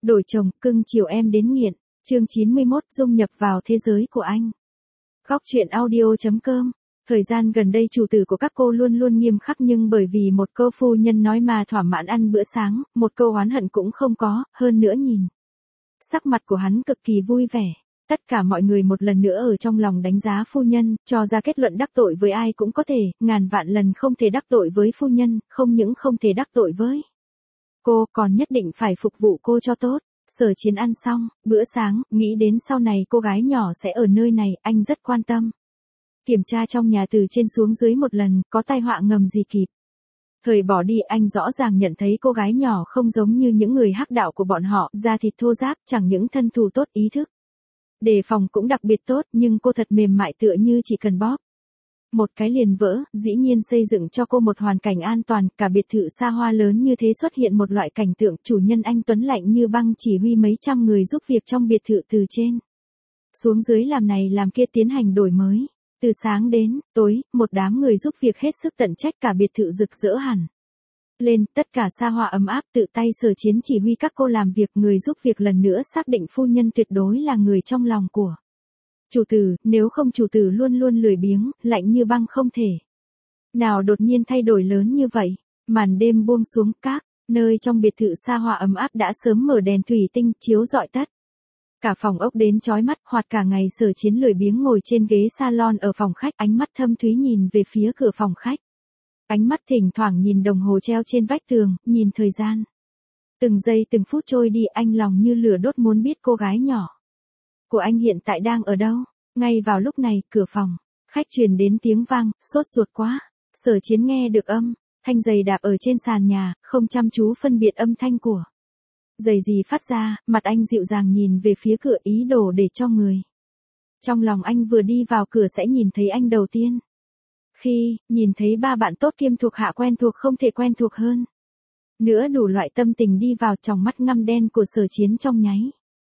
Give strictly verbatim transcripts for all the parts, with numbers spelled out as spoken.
Đổi chồng, cưng chiều em đến nghiện. Chương chín mươi mốt, dung nhập vào thế giới của anh. Góc truyện audio chấm com. Thời gian gần đây chủ tử của các cô luôn luôn nghiêm khắc, nhưng bởi vì một câu phu nhân nói mà thỏa mãn ăn bữa sáng, một câu oán hận cũng không có, hơn nữa nhìn sắc mặt của hắn cực kỳ vui vẻ. Tất cả mọi người một lần nữa ở trong lòng đánh giá phu nhân, cho ra kết luận đắc tội với ai cũng có thể, ngàn vạn lần không thể đắc tội với phu nhân, không những không thể đắc tội với cô, còn nhất định phải phục vụ cô cho tốt. Sở Chiến ăn xong bữa sáng, nghĩ đến sau này cô gái nhỏ sẽ ở nơi này, anh rất quan tâm. Kiểm tra trong nhà từ trên xuống dưới một lần, có tai họa ngầm gì kịp thời bỏ đi, anh rõ ràng nhận thấy cô gái nhỏ không giống như những người hắc đạo của bọn họ, da thịt thô ráp, chẳng những thân thủ tốt, ý thức đề phòng cũng đặc biệt tốt, nhưng cô thật mềm mại, tựa như chỉ cần bóp một cái liền vỡ. Dĩ nhiên xây dựng cho cô một hoàn cảnh an toàn, cả biệt thự xa hoa lớn như thế xuất hiện một loại cảnh tượng chủ nhân anh tuấn lạnh như băng chỉ huy mấy trăm người giúp việc trong biệt thự từ trên xuống dưới làm này làm kia tiến hành đổi mới. Từ sáng đến tối, một đám người giúp việc hết sức tận trách, cả biệt thự rực rỡ hẳn lên, tất cả xa hoa ấm áp, tự tay Sở Chiến chỉ huy các cô làm việc. Người giúp việc lần nữa xác định phu nhân tuyệt đối là người trong lòng của chủ tử, nếu không chủ tử luôn luôn lười biếng, lạnh như băng không thể nào đột nhiên thay đổi lớn như vậy. Màn đêm buông xuống, các nơi trong biệt thự xa hoa ấm áp đã sớm mở đèn thủy tinh chiếu rọi tất cả phòng ốc đến chói mắt, hoặc cả ngày Sở Chiến lười biếng ngồi trên ghế salon ở phòng khách, ánh mắt thâm thúy nhìn về phía cửa phòng khách. Ánh mắt thỉnh thoảng nhìn đồng hồ treo trên vách tường, nhìn thời gian. Từng giây từng phút trôi đi, anh lòng như lửa đốt muốn biết cô gái nhỏ của anh hiện tại đang ở đâu. Ngay vào lúc này, cửa phòng khách truyền đến tiếng vang, sốt ruột quá. Sở Chiến nghe được âm thanh giày đạp ở trên sàn nhà, không chăm chú phân biệt âm thanh của giày gì phát ra, mặt anh dịu dàng nhìn về phía cửa, ý đồ để cho người trong lòng anh vừa đi vào cửa sẽ nhìn thấy anh đầu tiên. Khi nhìn thấy ba bạn tốt kiêm thuộc hạ quen thuộc không thể quen thuộc hơn nữa, đủ loại tâm tình đi vào, tròng mắt ngăm đen của Sở Chiến trong nháy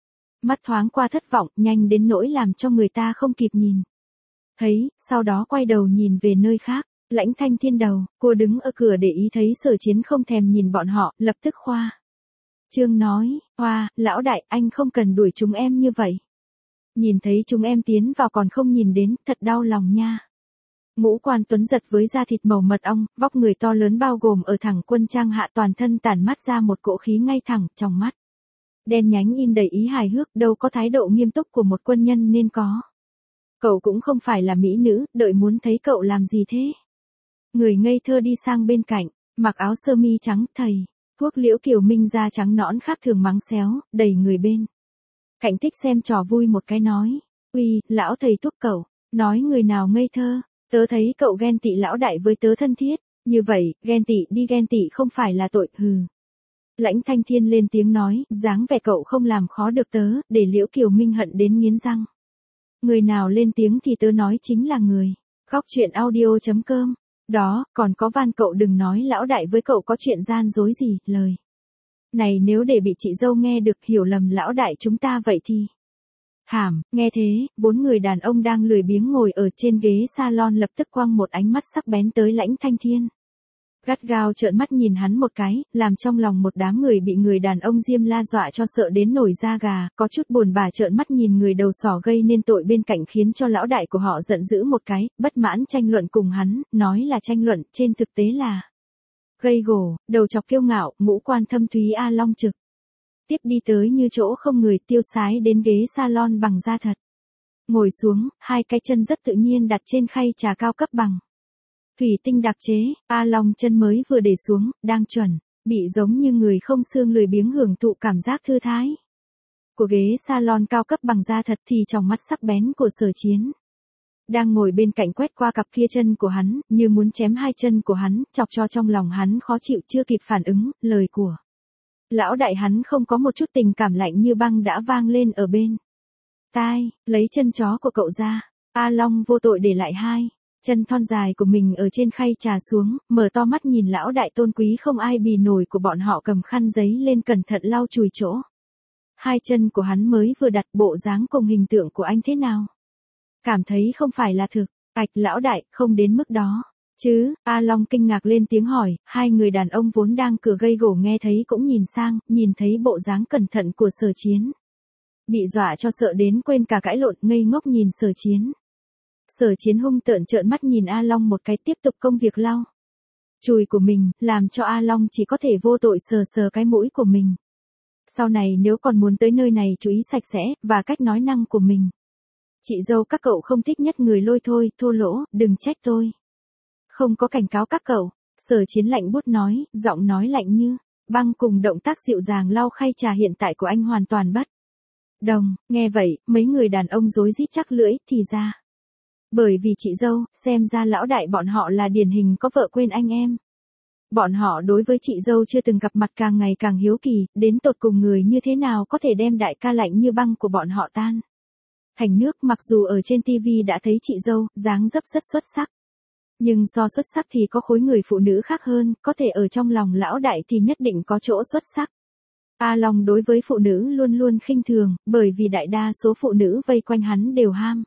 mắt thoáng qua thất vọng, nhanh đến nỗi làm cho người ta không kịp nhìn thấy, sau đó quay đầu nhìn về nơi khác. Lãnh Thanh Thiên đầu, cô đứng ở cửa để ý thấy Sở Chiến không thèm nhìn bọn họ, lập tức khoa trương nói, hoa, lão đại, anh không cần đuổi chúng em như vậy. Nhìn thấy chúng em tiến vào còn không nhìn đến, thật đau lòng nha. Ngũ Quan tuấn giật với da thịt màu mật ong, vóc người to lớn bao gồm ở thẳng quân trang hạ, toàn thân tản mát ra một cỗ khí ngay thẳng, trong mắt đen nhánh in đầy ý hài hước, đâu có thái độ nghiêm túc của một quân nhân nên có. Cậu cũng không phải là mỹ nữ, đợi muốn thấy cậu làm gì thế? Người ngây thơ đi sang bên cạnh, mặc áo sơ mi trắng, thầy thuốc Liễu Kiều Minh da trắng nõn khác thường mắng xéo, đẩy người bên cạnh thích xem trò vui một cái nói, uy, lão thầy thuốc, cậu nói người nào ngây thơ? Tớ thấy cậu ghen tị lão đại với tớ thân thiết, như vậy, ghen tị đi, ghen tị không phải là tội, hừ. Lãnh Thanh Thiên lên tiếng nói, dáng vẻ cậu không làm khó được tớ, để Liễu Kiều Minh hận đến nghiến răng. Người nào lên tiếng thì tớ nói chính là người. Góc truyện audio chấm com. Đó, còn có van cậu đừng nói lão đại với cậu có chuyện gian dối gì, lời này nếu để bị chị dâu nghe được, hiểu lầm lão đại chúng ta vậy thì hàm. Nghe thế, bốn người đàn ông đang lười biếng ngồi ở trên ghế salon lập tức quăng một ánh mắt sắc bén tới Lãnh Thanh Thiên. Gắt gao trợn mắt nhìn hắn một cái, làm trong lòng một đám người bị người đàn ông Diêm La dọa cho sợ đến nổi da gà, có chút buồn bã trợn mắt nhìn người đầu sỏ gây nên tội bên cạnh, khiến cho lão đại của họ giận dữ một cái, bất mãn tranh luận cùng hắn, nói là tranh luận, trên thực tế là gây gổ. Đầu chọc kiêu ngạo, ngũ quan thâm thúy A Long trực tiếp đi tới như chỗ không người, tiêu sái đến ghế salon bằng da thật. Ngồi xuống, hai cái chân rất tự nhiên đặt trên khay trà cao cấp bằng thủy tinh đặc chế. A Long chân mới vừa để xuống, đang chuẩn bị giống như người không xương lười biếng hưởng thụ cảm giác thư thái của ghế salon cao cấp bằng da thật, thì trong mắt sắc bén của Sở Chiến đang ngồi bên cạnh quét qua cặp kia chân của hắn, như muốn chém hai chân của hắn, chọc cho trong lòng hắn khó chịu. Chưa kịp phản ứng, lời của lão đại hắn không có một chút tình cảm, lạnh như băng đã vang lên ở bên tai. Lấy chân chó của cậu ra. A Long vô tội để lại hai chân thon dài của mình ở trên khay trà xuống, mở to mắt nhìn lão đại tôn quý không ai bì nổi của bọn họ, cầm khăn giấy lên cẩn thận lau chùi chỗ hai chân của hắn mới vừa đặt. Bộ dáng cùng hình tượng của anh thế nào? Cảm thấy không phải là thực. Ạch lão đại, không đến mức đó. Chứ, A Long kinh ngạc lên tiếng hỏi, hai người đàn ông vốn đang cửa gây gổ nghe thấy cũng nhìn sang, nhìn thấy bộ dáng cẩn thận của Sở Chiến. Bị dọa cho sợ đến quên cả cãi lộn, ngây ngốc nhìn Sở Chiến. Sở Chiến hung tợn trợn mắt nhìn A Long một cái, tiếp tục công việc lau chùi của mình, làm cho A Long chỉ có thể vô tội sờ sờ cái mũi của mình. Sau này nếu còn muốn tới nơi này chú ý sạch sẽ, và cách nói năng của mình. Chị dâu các cậu không thích nhất người lôi thôi, thô lỗ, đừng trách tôi. Không có cảnh cáo các cậu, Sở Chiến lạnh buốt nói, giọng nói lạnh như băng cùng động tác dịu dàng lau khay trà hiện tại của anh hoàn toàn bất đồng. Nghe vậy, mấy người đàn ông rối rít chắc lưỡi, thì ra. Bởi vì chị dâu, xem ra lão đại bọn họ là điển hình có vợ quên anh em. Bọn họ đối với chị dâu chưa từng gặp mặt càng ngày càng hiếu kỳ, đến tột cùng người như thế nào có thể đem đại ca lạnh như băng của bọn họ tan thành nước. Mặc dù ở trên tivi đã thấy chị dâu, dáng dấp rất xuất sắc. Nhưng so xuất sắc thì có khối người phụ nữ khác hơn, có thể ở trong lòng lão đại thì nhất định có chỗ xuất sắc. A Long đối với phụ nữ luôn luôn khinh thường, bởi vì đại đa số phụ nữ vây quanh hắn đều ham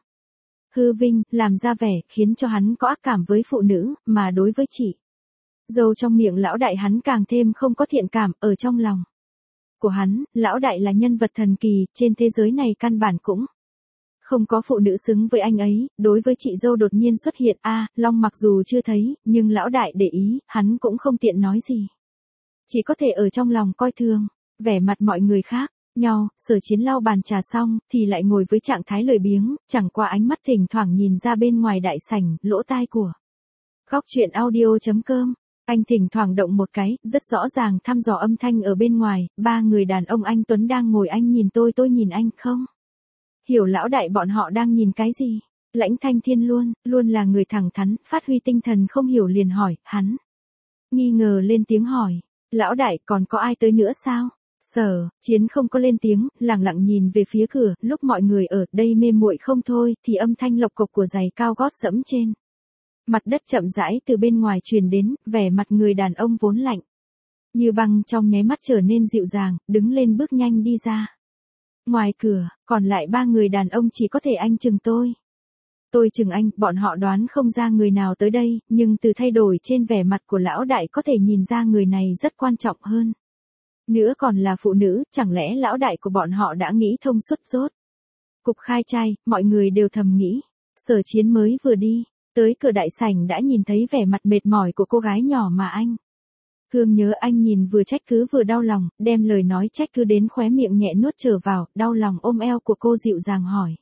hư vinh, làm ra vẻ, khiến cho hắn có ác cảm với phụ nữ, mà đối với chị dâu trong miệng lão đại hắn càng thêm không có thiện cảm. Ở trong lòng của hắn, lão đại là nhân vật thần kỳ, trên thế giới này căn bản cũng không có phụ nữ xứng với anh ấy. Đối với chị dâu đột nhiên xuất hiện, A Long mặc dù chưa thấy, nhưng lão đại để ý, hắn cũng không tiện nói gì. Chỉ có thể ở trong lòng coi thường vẻ mặt mọi người khác nhau. Sở Chiến lau bàn trà xong, thì lại ngồi với trạng thái lười biếng, chẳng qua ánh mắt thỉnh thoảng nhìn ra bên ngoài đại sảnh, lỗ tai của góc truyện audio chấm com. Anh thỉnh thoảng động một cái, rất rõ ràng thăm dò âm thanh ở bên ngoài. Ba người đàn ông anh Tuấn đang ngồi, anh nhìn tôi, tôi nhìn anh, không hiểu lão đại bọn họ đang nhìn cái gì. Lãnh Thanh Thiên luôn, luôn là người thẳng thắn, phát huy tinh thần không hiểu liền hỏi, hắn nghi ngờ lên tiếng hỏi, lão đại còn có ai tới nữa sao? Sở Chiến không có lên tiếng, lặng lặng nhìn về phía cửa. Lúc mọi người ở đây mê muội không thôi, thì âm thanh lộc cộc của giày cao gót dẫm trên mặt đất chậm rãi từ bên ngoài truyền đến. Vẻ mặt người đàn ông vốn lạnh như băng trong nháy mắt trở nên dịu dàng, đứng lên bước nhanh đi ra. Ngoài cửa, còn lại ba người đàn ông chỉ có thể anh chừng tôi, tôi chừng anh. Bọn họ đoán không ra người nào tới đây, nhưng từ thay đổi trên vẻ mặt của lão đại có thể nhìn ra người này rất quan trọng hơn nữa còn là phụ nữ. Chẳng lẽ lão đại của bọn họ đã nghĩ thông suốt rốt cục khai trai? Mọi người đều thầm nghĩ. Sở Chiến mới vừa đi tới cửa đại sảnh đã nhìn thấy vẻ mặt mệt mỏi của cô gái nhỏ mà anh Cương nhớ. Anh nhìn vừa trách cứ vừa đau lòng, đem lời nói trách cứ đến khóe miệng nhẹ nuốt trở vào, đau lòng ôm eo của cô dịu dàng hỏi.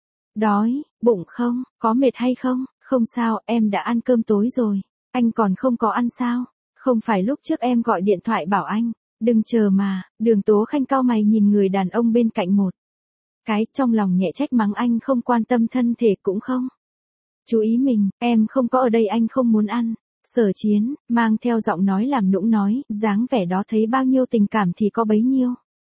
Đói bụng không? Có mệt hay không? Không sao, em đã ăn cơm tối rồi. Anh còn không có ăn sao? Không phải lúc trước em gọi điện thoại bảo anh đừng chờ mà. Đường Tố Khanh cau mày nhìn người đàn ông bên cạnh một cái, trong lòng nhẹ trách mắng anh không quan tâm thân thể cũng không chú ý mình. Em không có ở đây, anh không muốn ăn. Sở Chiến mang theo giọng nói làm nũng nói, dáng vẻ đó thấy bao nhiêu tình cảm thì có bấy nhiêu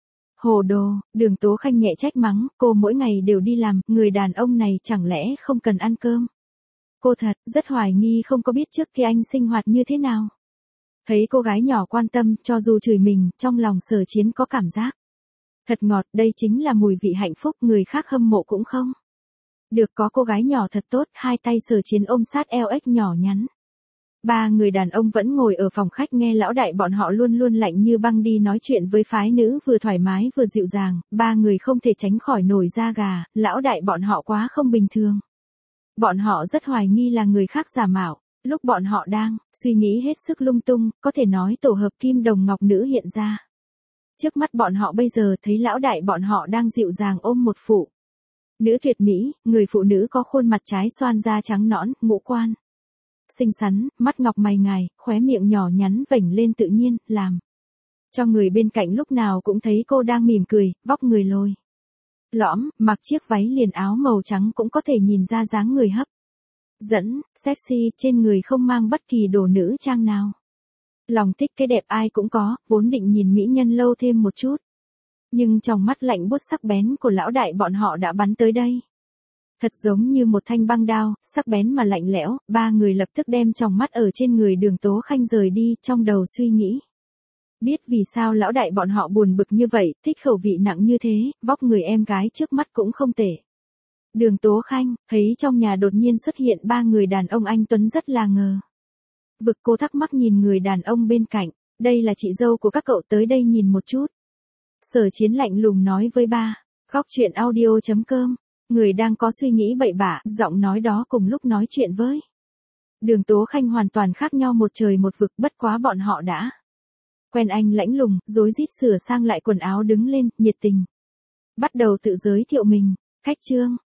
hồ đồ. Đường Tố Khanh nhẹ trách mắng, cô mỗi ngày đều đi làm, người đàn ông này chẳng lẽ không cần ăn cơm? Cô thật rất hoài nghi không có biết trước kia anh sinh hoạt như thế nào. Thấy cô gái nhỏ quan tâm, cho dù chửi mình, trong lòng Sở Chiến có cảm giác thật ngọt. Đây chính là mùi vị hạnh phúc, người khác hâm mộ cũng không được có cô gái nhỏ thật tốt. Hai tay Sở Chiến ôm sát eo ếch nhỏ nhắn. Ba người đàn ông vẫn ngồi ở phòng khách nghe lão đại bọn họ luôn luôn lạnh như băng đi nói chuyện với phái nữ, vừa thoải mái vừa dịu dàng. Ba người không thể tránh khỏi nổi da gà, lão đại bọn họ quá không bình thường. Bọn họ rất hoài nghi là người khác giả mạo. Lúc bọn họ đang suy nghĩ hết sức lung tung, có thể nói tổ hợp kim đồng ngọc nữ hiện ra trước mắt bọn họ. Bây giờ thấy lão đại bọn họ đang dịu dàng ôm một phụ nữ tuyệt mỹ. Người phụ nữ có khuôn mặt trái xoan, da trắng nõn, ngũ quan xinh xắn, mắt ngọc mày ngài, khóe miệng nhỏ nhắn vểnh lên tự nhiên, làm cho người bên cạnh lúc nào cũng thấy cô đang mỉm cười. Vóc người lồi lõm, mặc chiếc váy liền áo màu trắng cũng có thể nhìn ra dáng người hấp dẫn, sexy, trên người không mang bất kỳ đồ nữ trang nào. Lòng thích cái đẹp ai cũng có, vốn định nhìn mỹ nhân lâu thêm một chút. Nhưng trong mắt lạnh buốt sắc bén của lão đại bọn họ đã bắn tới đây. Thật giống như một thanh băng đao, sắc bén mà lạnh lẽo. Ba người lập tức đem tròng mắt ở trên người Đường Tố Khanh rời đi, trong đầu suy nghĩ. Biết vì sao lão đại bọn họ buồn bực như vậy, thích khẩu vị nặng như thế, vóc người em gái trước mắt cũng không tệ. Đường Tố Khanh thấy trong nhà đột nhiên xuất hiện ba người đàn ông anh Tuấn rất là ngờ Vực Cô thắc mắc nhìn người đàn ông bên cạnh, đây là chị dâu của các cậu, tới đây nhìn một chút. Sở Chiến lạnh lùng nói với ba. Góc truyện audio.com, người đang có suy nghĩ bậy bạ, giọng nói đó cùng lúc nói chuyện với Đường Tố Khanh hoàn toàn khác nhau một trời một vực, bất quá bọn họ đã quen. Anh lãnh lùng, rối rít sửa sang lại quần áo đứng lên, nhiệt tình bắt đầu tự giới thiệu mình. Khách trương,